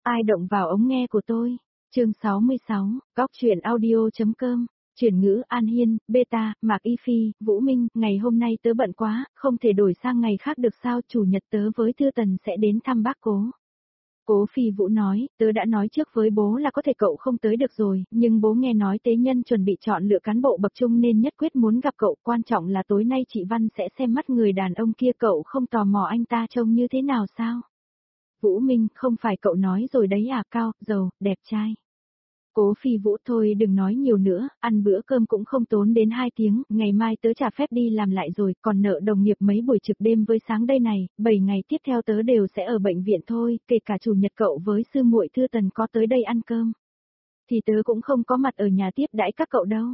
Ai động vào ống nghe của tôi? Chương 66, Góc truyện audio.com. Chuyển ngữ An Hiên, Beta, Mạc Y Phi, Vũ Minh, ngày hôm nay tớ bận quá, không thể đổi sang ngày khác được sao? Chủ nhật tớ với Thư Tần sẽ đến thăm bác Cố. Cố Phi Vũ nói, tớ đã nói trước với bố là có thể cậu không tới được rồi, nhưng bố nghe nói tế nhân chuẩn bị chọn lựa cán bộ bậc trung nên nhất quyết muốn gặp cậu, quan trọng là tối nay chị Văn sẽ xem mắt người đàn ông kia, cậu không tò mò anh ta trông như thế nào sao? Vũ Minh, không phải cậu nói rồi đấy à, cao, giàu, đẹp trai. Cố Phi Vũ, thôi đừng nói nhiều nữa, ăn bữa cơm cũng không tốn đến 2 tiếng, ngày mai tớ trả phép đi làm lại rồi, còn nợ đồng nghiệp mấy buổi trực đêm với sáng đây này, 7 ngày tiếp theo tớ đều sẽ ở bệnh viện thôi, kể cả chủ nhật cậu với sư muội Thư Tần có tới đây ăn cơm. Thì tớ cũng không có mặt ở nhà tiếp đãi các cậu đâu.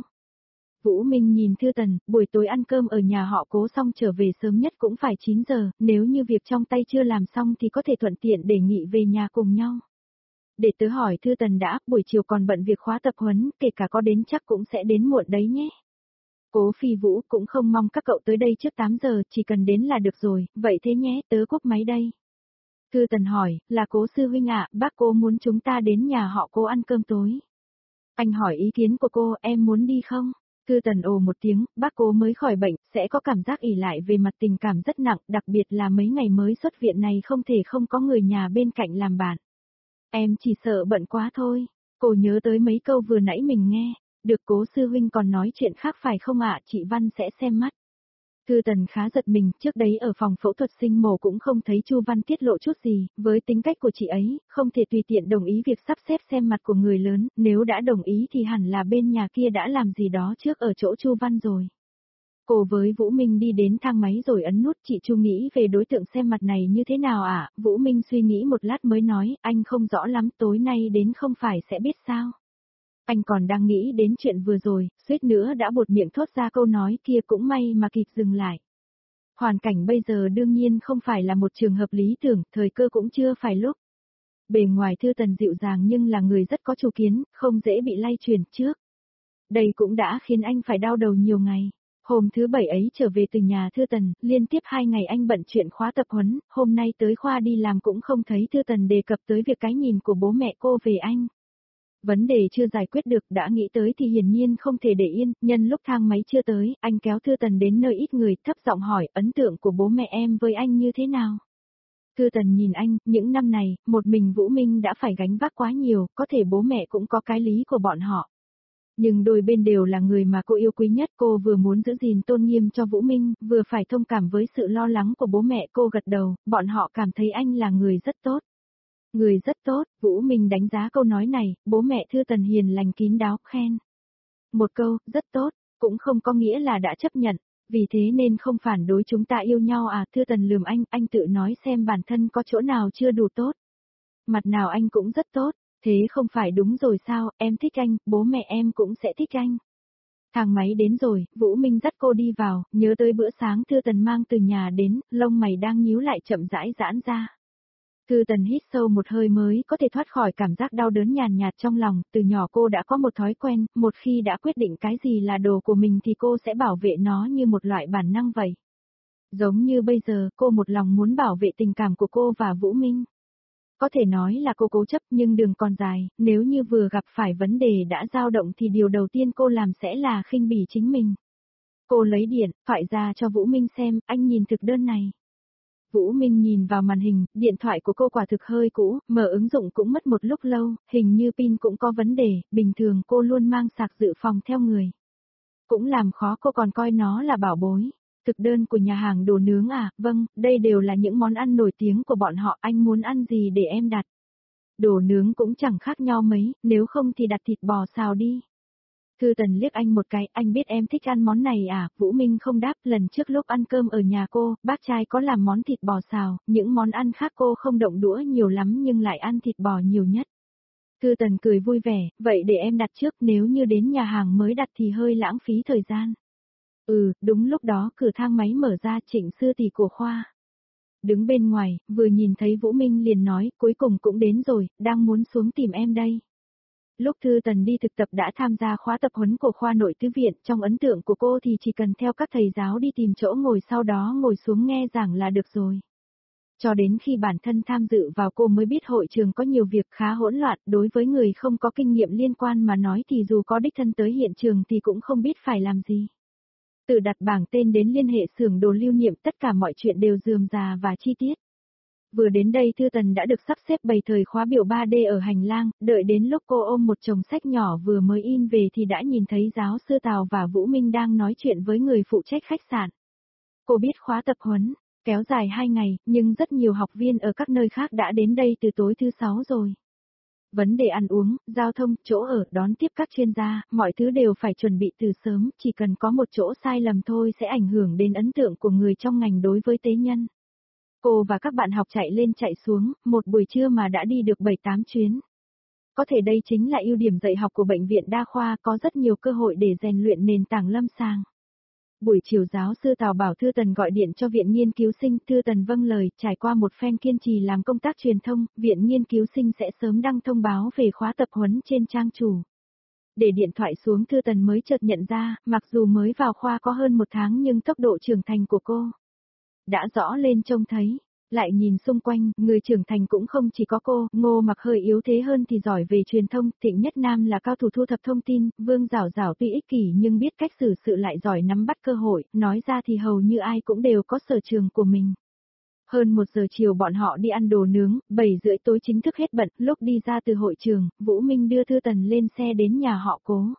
Vũ Minh nhìn Thư Tần, buổi tối ăn cơm ở nhà họ Cố xong trở về sớm nhất cũng phải 9 giờ, nếu như việc trong tay chưa làm xong thì có thể thuận tiện đề nghị về nhà cùng nhau. Để tớ hỏi Thư Tần đã, buổi chiều còn bận việc khóa tập huấn, kể cả có đến chắc cũng sẽ đến muộn đấy nhé. Cố Phi Vũ, cũng không mong các cậu tới đây trước 8 giờ, chỉ cần đến là được rồi, vậy thế nhé, tớ cúp máy đây. Thư Tần hỏi, là Cố sư huynh ạ, bác Cố muốn chúng ta đến nhà họ Cố ăn cơm tối. Anh hỏi ý kiến của cô, em muốn đi không? Thư Tần ồ một tiếng, bác Cố mới khỏi bệnh, sẽ có cảm giác ỷ lại về mặt tình cảm rất nặng, đặc biệt là mấy ngày mới xuất viện này không thể không có người nhà bên cạnh làm bạn. Em chỉ sợ bận quá thôi. Cô nhớ tới mấy câu vừa nãy mình nghe, được Cố sư huynh còn nói chuyện khác phải không ạ, chị Văn sẽ xem mắt. Thư Tần khá giật mình, trước đấy ở phòng phẫu thuật sinh mổ cũng không thấy Chu Văn tiết lộ chút gì, với tính cách của chị ấy, không thể tùy tiện đồng ý việc sắp xếp xem mặt của người lớn, nếu đã đồng ý thì hẳn là bên nhà kia đã làm gì đó trước ở chỗ Chu Văn rồi. Cô với Vũ Minh đi đến thang máy rồi ấn nút, chị Chu nghĩ về đối tượng xem mặt này như thế nào ạ? Vũ Minh suy nghĩ một lát mới nói, anh không rõ lắm, tối nay đến không phải sẽ biết sao. Anh còn đang nghĩ đến chuyện vừa rồi, suýt nữa đã buột miệng thốt ra câu nói kia, cũng may mà kịp dừng lại. Hoàn cảnh bây giờ đương nhiên không phải là một trường hợp lý tưởng, thời cơ cũng chưa phải lúc. Bề ngoài Thư Tần dịu dàng nhưng là người rất có chủ kiến, không dễ bị lay chuyển trước. Đây cũng đã khiến anh phải đau đầu nhiều ngày. Hôm thứ 7 ấy trở về từ nhà Thư Tần, liên tiếp 2 ngày anh bận chuyện khóa tập huấn, hôm nay tới khoa đi làm cũng không thấy Thư Tần đề cập tới việc cái nhìn của bố mẹ cô về anh. Vấn đề chưa giải quyết được, đã nghĩ tới thì hiển nhiên không thể để yên, nhân lúc thang máy chưa tới, anh kéo Thư Tần đến nơi ít người, thấp giọng hỏi, ấn tượng của bố mẹ em với anh như thế nào? Thư Tần nhìn anh, những năm này, một mình Vũ Minh đã phải gánh vác quá nhiều, có thể bố mẹ cũng có cái lý của bọn họ. Nhưng đôi bên đều là người mà cô yêu quý nhất, cô vừa muốn giữ gìn tôn nghiêm cho Vũ Minh, vừa phải thông cảm với sự lo lắng của bố mẹ. Cô gật đầu, bọn họ cảm thấy anh là người rất tốt. Người rất tốt, Vũ Minh đánh giá câu nói này, bố mẹ Thư Tần hiền lành kín đáo, khen. Một câu, rất tốt, cũng không có nghĩa là đã chấp nhận, vì thế nên không phản đối chúng ta yêu nhau à? Thư Tần lườm anh tự nói xem bản thân có chỗ nào chưa đủ tốt. Mặt nào anh cũng rất tốt. Thế không phải đúng rồi sao, em thích anh, bố mẹ em cũng sẽ thích anh. Thang máy đến rồi, Vũ Minh dắt cô đi vào, nhớ tới bữa sáng Thư Tần mang từ nhà đến, lông mày đang nhíu lại chậm rãi giãn ra. Thư Tần hít sâu một hơi mới có thể thoát khỏi cảm giác đau đớn nhàn nhạt trong lòng, từ nhỏ cô đã có một thói quen, một khi đã quyết định cái gì là đồ của mình thì cô sẽ bảo vệ nó như một loại bản năng vậy. Giống như bây giờ, cô một lòng muốn bảo vệ tình cảm của cô và Vũ Minh. Có thể nói là cô cố chấp nhưng đường còn dài, nếu như vừa gặp phải vấn đề đã dao động thì điều đầu tiên cô làm sẽ là khinh bỉ chính mình. Cô lấy điện thoại ra cho Vũ Minh xem, anh nhìn thực đơn này. Vũ Minh nhìn vào màn hình, điện thoại của cô quả thực hơi cũ, mở ứng dụng cũng mất một lúc lâu, hình như pin cũng có vấn đề, bình thường cô luôn mang sạc dự phòng theo người. Cũng làm khó cô còn coi nó là bảo bối. Thực đơn của nhà hàng đồ nướng à, vâng, đây đều là những món ăn nổi tiếng của bọn họ, anh muốn ăn gì để em đặt. Đồ nướng cũng chẳng khác nhau mấy, nếu không thì đặt thịt bò xào đi. Thư Tần liếc anh một cái, anh biết em thích ăn món này à? Vũ Minh không đáp, lần trước lúc ăn cơm ở nhà cô, bác trai có làm món thịt bò xào, những món ăn khác cô không động đũa nhiều lắm nhưng lại ăn thịt bò nhiều nhất. Thư Tần cười vui vẻ, vậy để em đặt trước, nếu như đến nhà hàng mới đặt thì hơi lãng phí thời gian. Đúng lúc đó cửa thang máy mở ra, Trịnh sư tỷ của khoa. Đứng bên ngoài, vừa nhìn thấy Vũ Minh liền nói, cuối cùng cũng đến rồi, đang muốn xuống tìm em đây. Lúc Thư Tần đi thực tập đã tham gia khóa tập huấn của khoa nội tứ viện, trong ấn tượng của cô thì chỉ cần theo các thầy giáo đi tìm chỗ ngồi sau đó ngồi xuống nghe giảng là được rồi. Cho đến khi bản thân tham dự vào cô mới biết hội trường có nhiều việc khá hỗn loạn, đối với người không có kinh nghiệm liên quan mà nói thì dù có đích thân tới hiện trường thì cũng không biết phải làm gì. Từ đặt bảng tên đến liên hệ xưởng đồ lưu niệm tất cả mọi chuyện đều rườm rà và chi tiết. Vừa đến đây Thư Tần đã được sắp xếp bày thời khóa biểu 3D ở hành lang, đợi đến lúc cô ôm một chồng sách nhỏ vừa mới in về thì đã nhìn thấy giáo sư Tào và Vũ Minh đang nói chuyện với người phụ trách khách sạn. Cô biết khóa tập huấn kéo dài 2 ngày, nhưng rất nhiều học viên ở các nơi khác đã đến đây từ tối thứ 6 rồi. Vấn đề ăn uống, giao thông, chỗ ở, đón tiếp các chuyên gia, mọi thứ đều phải chuẩn bị từ sớm, chỉ cần có một chỗ sai lầm thôi sẽ ảnh hưởng đến ấn tượng của người trong ngành đối với tế nhân. Cô và các bạn học chạy lên chạy xuống, một buổi trưa mà đã đi được 7-8 chuyến. Có thể đây chính là ưu điểm dạy học của bệnh viện đa khoa, có rất nhiều cơ hội để rèn luyện nền tảng lâm sàng. Buổi chiều giáo sư Tào bảo Thư Tần gọi điện cho viện nghiên cứu sinh, Thư Tần vâng lời, trải qua một phen kiên trì làm công tác truyền thông, viện nghiên cứu sinh sẽ sớm đăng thông báo về khóa tập huấn trên trang chủ. Để điện thoại xuống Thư Tần mới chợt nhận ra, mặc dù mới vào khoa có hơn 1 tháng nhưng tốc độ trưởng thành của cô đã rõ lên trông thấy. Lại nhìn xung quanh, người trưởng thành cũng không chỉ có cô, Ngô Mặc hơi yếu thế hơn thì giỏi về truyền thông, Thịnh Nhất Nam là cao thủ thu thập thông tin, Vương Giảo Giảo tuy ích kỷ nhưng biết cách xử sự lại giỏi nắm bắt cơ hội, nói ra thì hầu như ai cũng đều có sở trường của mình. Hơn 1 giờ chiều bọn họ đi ăn đồ nướng, 7 rưỡi tối chính thức hết bận, lúc đi ra từ hội trường, Vũ Minh đưa Thư Tần lên xe đến nhà họ Cố.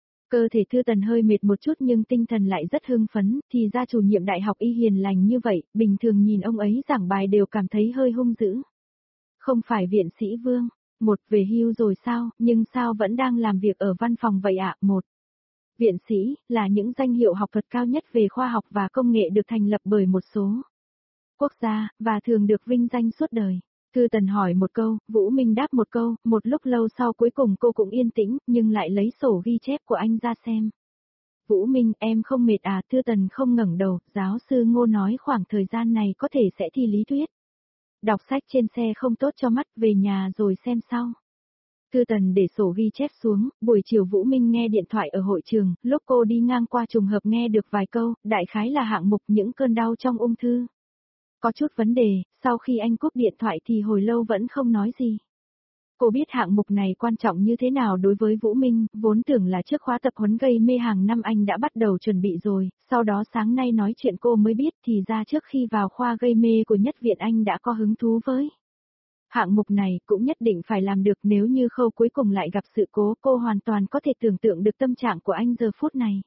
Cơ thể Thư Tần hơi mệt một chút nhưng tinh thần lại rất hưng phấn, thì ra chủ nhiệm đại học y hiền lành như vậy, bình thường nhìn ông ấy giảng bài đều cảm thấy hơi hung dữ. Không phải viện sĩ Vương, một về hưu rồi sao, nhưng sao vẫn đang làm việc ở văn phòng vậy ạ? Một, viện sĩ, là những danh hiệu học thuật cao nhất về khoa học và công nghệ được thành lập bởi một số quốc gia, và thường được vinh danh suốt đời. Thư Tần hỏi một câu, Vũ Minh đáp một câu, một lúc lâu sau cuối cùng cô cũng yên tĩnh, nhưng lại lấy sổ ghi chép của anh ra xem. Vũ Minh, em không mệt à? Thư Tần không ngẩng đầu, giáo sư Ngô nói khoảng thời gian này có thể sẽ thi lý thuyết. Đọc sách trên xe không tốt cho mắt, về nhà rồi xem sau. Thư Tần để sổ ghi chép xuống, buổi chiều Vũ Minh nghe điện thoại ở hội trường, lúc cô đi ngang qua trùng hợp nghe được vài câu, đại khái là hạng mục những cơn đau trong ung thư. Có chút vấn đề, sau khi anh cúp điện thoại thì hồi lâu vẫn không nói gì. Cô biết hạng mục này quan trọng như thế nào đối với Vũ Minh, vốn tưởng là trước khóa tập huấn gây mê hàng năm anh đã bắt đầu chuẩn bị rồi, sau đó sáng nay nói chuyện cô mới biết thì ra trước khi vào khoa gây mê của nhất viện anh đã có hứng thú với. Hạng mục này cũng nhất định phải làm được, nếu như khâu cuối cùng lại gặp sự cố, cô hoàn toàn có thể tưởng tượng được tâm trạng của anh giờ phút này.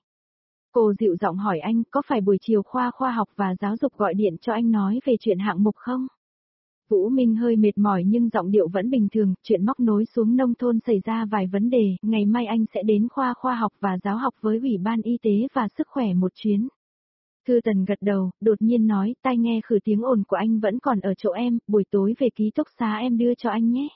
Cô dịu giọng hỏi anh, có phải buổi chiều khoa khoa học và giáo dục gọi điện cho anh nói về chuyện hạng mục không? Vũ Minh hơi mệt mỏi nhưng giọng điệu vẫn bình thường, chuyện móc nối xuống nông thôn xảy ra vài vấn đề, ngày mai anh sẽ đến khoa khoa học và giáo học với Ủy ban Y tế và Sức khỏe một chuyến. Thư Tần gật đầu, đột nhiên nói, tai nghe khử tiếng ồn của anh vẫn còn ở chỗ em, buổi tối về ký túc xá em đưa cho anh nhé.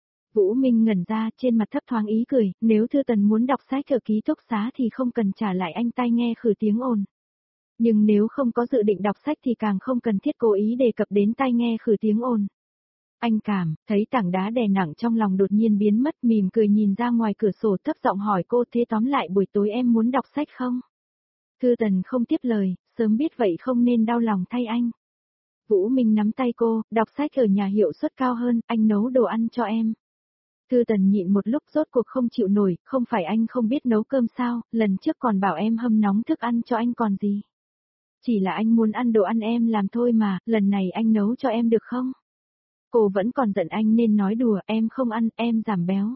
Vũ Minh ngẩn ra, trên mặt thấp thoáng ý cười, nếu Thư Tần muốn đọc sách ở ký túc xá thì không cần trả lại anh tai nghe khử tiếng ồn. Nhưng nếu không có dự định đọc sách thì càng không cần thiết cố ý đề cập đến tai nghe khử tiếng ồn. Anh cảm thấy tảng đá đè nặng trong lòng đột nhiên biến mất, mỉm cười nhìn ra ngoài cửa sổ, thấp giọng hỏi cô, thế tóm lại buổi tối em muốn đọc sách không? Thư Tần không tiếp lời, sớm biết vậy không nên đau lòng thay anh. Vũ Minh nắm tay cô, đọc sách ở nhà hiệu suất cao hơn, anh nấu đồ ăn cho em. Thư Tần nhịn một lúc rốt cuộc không chịu nổi, không phải anh không biết nấu cơm sao, lần trước còn bảo em hâm nóng thức ăn cho anh còn gì. Chỉ là anh muốn ăn đồ ăn em làm thôi mà, lần này anh nấu cho em được không? Cô vẫn còn giận anh nên nói đùa, em không ăn, em giảm béo.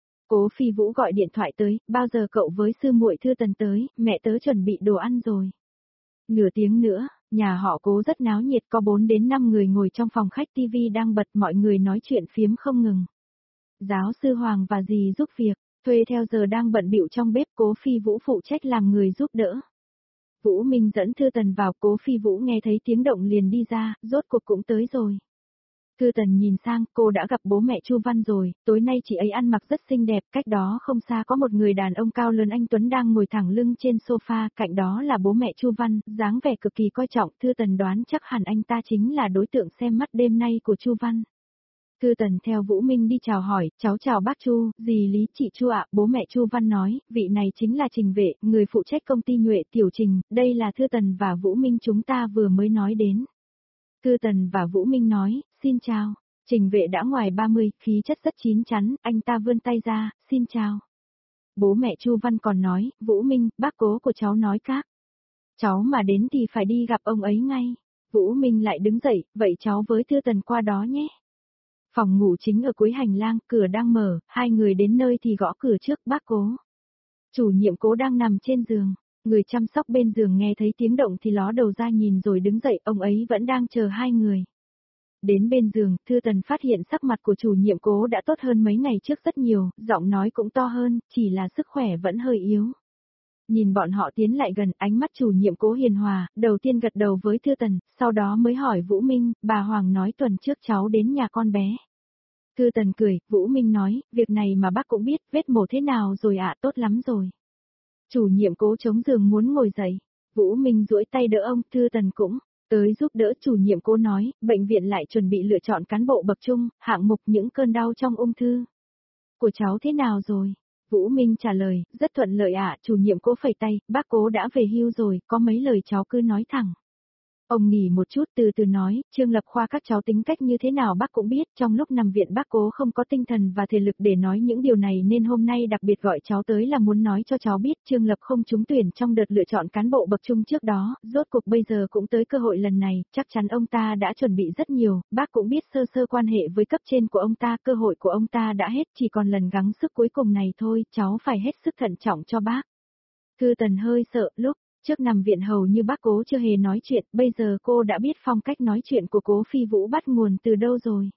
Cố Phi Vũ gọi điện thoại tới, bao giờ cậu với sư muội Thư Tần tới, mẹ tớ chuẩn bị đồ ăn rồi. Nửa tiếng nữa, nhà họ Cố rất náo nhiệt, có 4 đến 5 người ngồi trong phòng khách, tivi đang bật, mọi người nói chuyện phiếm không ngừng. Giáo sư Hoàng và dì giúp việc, thuê theo giờ đang bận bịu trong bếp, Cố Phi Vũ phụ trách làm người giúp đỡ. Vũ Minh dẫn Thư Tần vào, Cố Phi Vũ nghe thấy tiếng động liền đi ra, rốt cuộc cũng tới rồi. Thư Tần nhìn sang, cô đã gặp bố mẹ Chu Văn rồi, tối nay chị ấy ăn mặc rất xinh đẹp, cách đó không xa có một người đàn ông cao lớn anh Tuấn đang ngồi thẳng lưng trên sofa, cạnh đó là bố mẹ Chu Văn, dáng vẻ cực kỳ coi trọng, Thư Tần đoán chắc hẳn anh ta chính là đối tượng xem mắt đêm nay của Chu Văn. Thư Tần theo Vũ Minh đi chào hỏi, cháu chào bác Chu, dì Lý, chị Chu ạ, bố mẹ Chu Văn nói, vị này chính là Trình Vệ, người phụ trách công ty Nhuệ Tiểu Trình, đây là Thư Tần và Vũ Minh chúng ta vừa mới nói đến. Thư Tần và Vũ Minh nói, xin chào. Trình Vệ đã ngoài 30, khí chất rất chín chắn, anh ta vươn tay ra, xin chào. Bố mẹ Chu Văn còn nói, Vũ Minh, bác cố của cháu nói các. Cháu mà đến thì phải đi gặp ông ấy ngay. Vũ Minh lại đứng dậy, vậy cháu với Thư Tần qua đó nhé. Phòng ngủ chính ở cuối hành lang, cửa đang mở, hai người đến nơi thì gõ cửa trước, bác Cố. Chủ nhiệm Cố đang nằm trên giường, người chăm sóc bên giường nghe thấy tiếng động thì ló đầu ra nhìn rồi đứng dậy, ông ấy vẫn đang chờ hai người. Đến bên giường, Thư Tần phát hiện sắc mặt của chủ nhiệm Cố đã tốt hơn mấy ngày trước rất nhiều, giọng nói cũng to hơn, chỉ là sức khỏe vẫn hơi yếu. Nhìn bọn họ tiến lại gần, ánh mắt chủ nhiệm Cố hiền hòa, đầu tiên gật đầu với Thư Tần, sau đó mới hỏi Vũ Minh, bà Hoàng nói tuần trước cháu đến nhà con bé. Thư Tần cười, Vũ Minh nói, việc này mà bác cũng biết, vết mổ thế nào rồi ạ, tốt lắm rồi. Chủ nhiệm Cố chống giường muốn ngồi dậy, Vũ Minh duỗi tay đỡ ông, Thư Tần cũng tới giúp đỡ. Chủ nhiệm Cố nói, bệnh viện lại chuẩn bị lựa chọn cán bộ bậc trung, hạng mục những cơn đau trong ung thư. Của cháu thế nào rồi? Vũ Minh trả lời, rất thuận lợi ạ. Chủ nhiệm Cố phẩy tay, bác Cố đã về hưu rồi, có mấy lời cháu cứ nói thẳng. Ông nghỉ một chút từ từ nói, Trương Lập Khoa các cháu tính cách như thế nào bác cũng biết, trong lúc nằm viện bác Cố không có tinh thần và thể lực để nói những điều này nên hôm nay đặc biệt gọi cháu tới là muốn nói cho cháu biết Trương Lập không trúng tuyển trong đợt lựa chọn cán bộ bậc trung trước đó, rốt cuộc bây giờ cũng tới cơ hội lần này, chắc chắn ông ta đã chuẩn bị rất nhiều, bác cũng biết sơ sơ quan hệ với cấp trên của ông ta, cơ hội của ông ta đã hết, chỉ còn lần gắng sức cuối cùng này thôi, cháu phải hết sức thận trọng cho bác. Thư Tần hơi sợ, lúc trước nằm viện hầu như bác Cố chưa hề nói chuyện, bây giờ cô đã biết phong cách nói chuyện của Cố Phi Vũ bắt nguồn từ đâu rồi.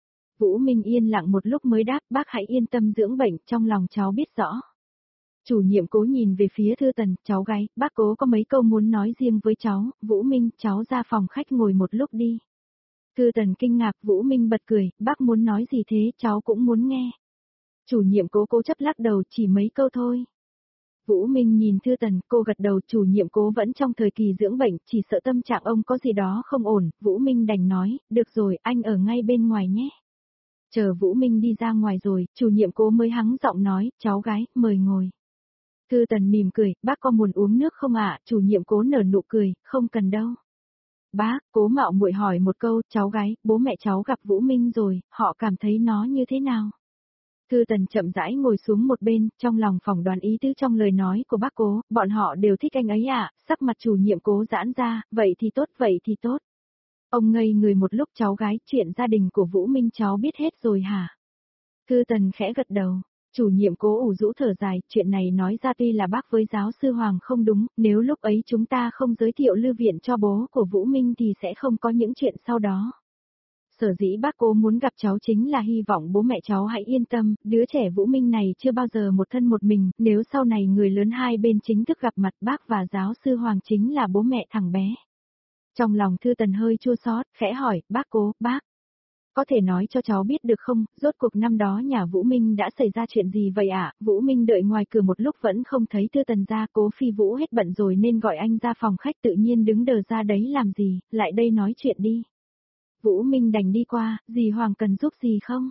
Vũ Minh yên lặng một lúc mới đáp, bác hãy yên tâm dưỡng bệnh, trong lòng cháu biết rõ. Chủ nhiệm Cố nhìn về phía Thư Tần, cháu gái, bác Cố có mấy câu muốn nói riêng với cháu, Vũ Minh, cháu ra phòng khách ngồi một lúc đi. Thư Tần kinh ngạc, Vũ Minh bật cười, bác muốn nói gì thế, cháu cũng muốn nghe. Chủ nhiệm Cố cố chấp lắc đầu, chỉ mấy câu thôi. Vũ Minh nhìn Thư Tần, cô gật đầu, chủ nhiệm Cố vẫn trong thời kỳ dưỡng bệnh, chỉ sợ tâm trạng ông có gì đó không ổn, Vũ Minh đành nói, được rồi, anh ở ngay bên ngoài nhé. Chờ Vũ Minh đi ra ngoài rồi, chủ nhiệm Cố mới hắng giọng nói, cháu gái, mời ngồi. Thư Tần mỉm cười, bác có muốn uống nước không ạ? Chủ nhiệm Cố nở nụ cười, không cần đâu. Bác, Cố mạo muội hỏi một câu, cháu gái, bố mẹ cháu gặp Vũ Minh rồi, họ cảm thấy nó như thế nào? Thư Tần chậm rãi ngồi xuống một bên, trong lòng phỏng đoán ý tứ trong lời nói của bác Cố, bọn họ đều thích anh ấy ạ, sắc mặt chủ nhiệm Cố giãn ra, vậy thì tốt, vậy thì tốt. Ông ngây người một lúc, cháu gái, chuyện gia đình của Vũ Minh cháu biết hết rồi hả? Thư Tần khẽ gật đầu, chủ nhiệm Cố ủ rũ thở dài, chuyện này nói ra tuy là bác với giáo sư Hoàng không đúng, nếu lúc ấy chúng ta không giới thiệu lưu viện cho bố của Vũ Minh thì sẽ không có những chuyện sau đó. Sở dĩ bác Cố muốn gặp cháu chính là hy vọng bố mẹ cháu hãy yên tâm, đứa trẻ Vũ Minh này chưa bao giờ một thân một mình, nếu sau này người lớn hai bên chính thức gặp mặt bác và giáo sư Hoàng chính là bố mẹ thằng bé. Trong lòng Thư Tần hơi chua xót, khẽ hỏi, bác Cố, bác, có thể nói cho cháu biết được không, rốt cuộc năm đó nhà Vũ Minh đã xảy ra chuyện gì vậy ạ? Vũ Minh đợi ngoài cửa một lúc vẫn không thấy Thư Tần ra, Cố Phi Vũ hết bận rồi nên gọi anh ra phòng khách, tự nhiên đứng đờ ra đấy làm gì, lại đây nói chuyện đi. Vũ Minh đành đi qua, dì Hoàng cần giúp gì không?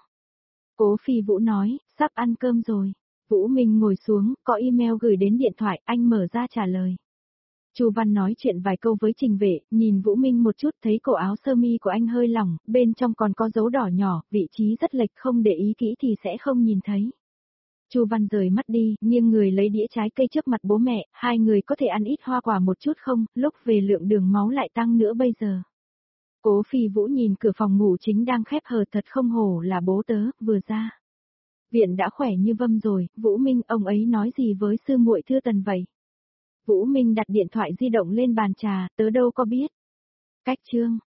Cố Phi Vũ nói, sắp ăn cơm rồi. Vũ Minh ngồi xuống, có email gửi đến điện thoại, anh mở ra trả lời. Chu Văn nói chuyện vài câu với Trình Vệ, nhìn Vũ Minh một chút thấy cổ áo sơ mi của anh hơi lỏng, bên trong còn có dấu đỏ nhỏ, vị trí rất lệch, không để ý kỹ thì sẽ không nhìn thấy. Chu Văn rời mắt đi, nghiêng người lấy đĩa trái cây trước mặt bố mẹ, hai người có thể ăn ít hoa quả một chút không, lúc về lượng đường máu lại tăng nữa bây giờ. Cố Phi Vũ nhìn cửa phòng ngủ chính đang khép hờ, thật không hổ là bố tớ, vừa ra. Viện đã khỏe như vâm rồi, Vũ Minh, ông ấy nói gì với sư muội Thư Tần vậy? Vũ Minh đặt điện thoại di động lên bàn trà, tớ đâu có biết. Cách chương.